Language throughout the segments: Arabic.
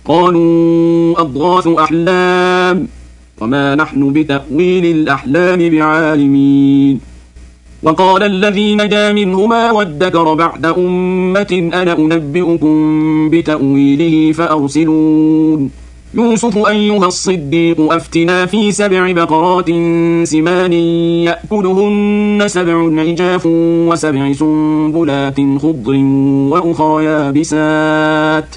قالوا أضغاث أحلام وما نحن بتأويل الأحلام بعالمين. وقال الذي نجا منهما وادكر بعد أمة أنا أنبئكم بتأويله فأرسلون. يوسف أيها الصديق أفتنا في 7 بقرات سمان يأكلهن 7 عجاف و7 سنبلات خضر وأخرى يابسات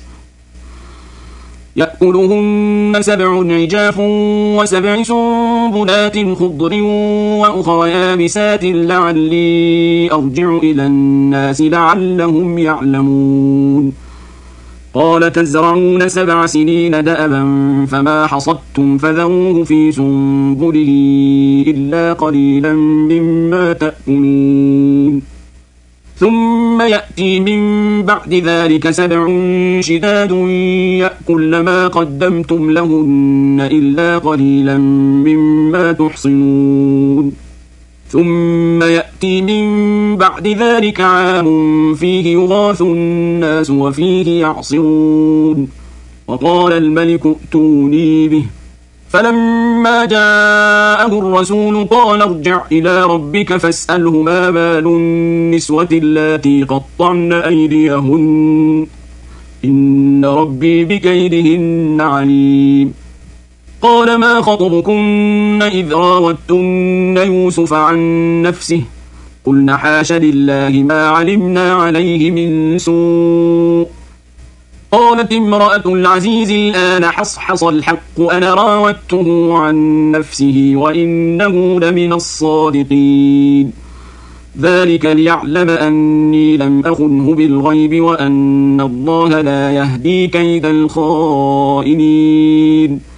يأكلهن 7 عجاف و7 سنبلات خضر وأخرى يابسات لعلي أرجع إلى الناس لعلهم يعلمون. قال تزرعون 7 سنين دأبا فما حصدتم فذروه في سنبله إلا قليلا مما تأكلون. ثم يأتي من بعد ذلك 7 شداد يأكل ما قدمتم لهن إلا قليلا مما تحصنون. ثم يأتي من بعد ذلك عام فيه يغاث الناس وفيه يعصرون. وقال الملك ائتوني به فلما جاءه الرسول قال ارجع إلى ربك فاسأله ما بال النسوة اللاتي قطعن أيديهن إن ربي بكيدهن عليم. قال ما خطبكن إذ راوتن يوسف عن نفسه قلن حاش لله ما علمنا عليه من سوء. قالت امرأة العزيز الآن حصحص الحق أنا راودته عن نفسه وإنه لمن الصادقين. ذلك ليعلم أني لم أخنه بالغيب وأن الله لا يهدي كيد الخائنين.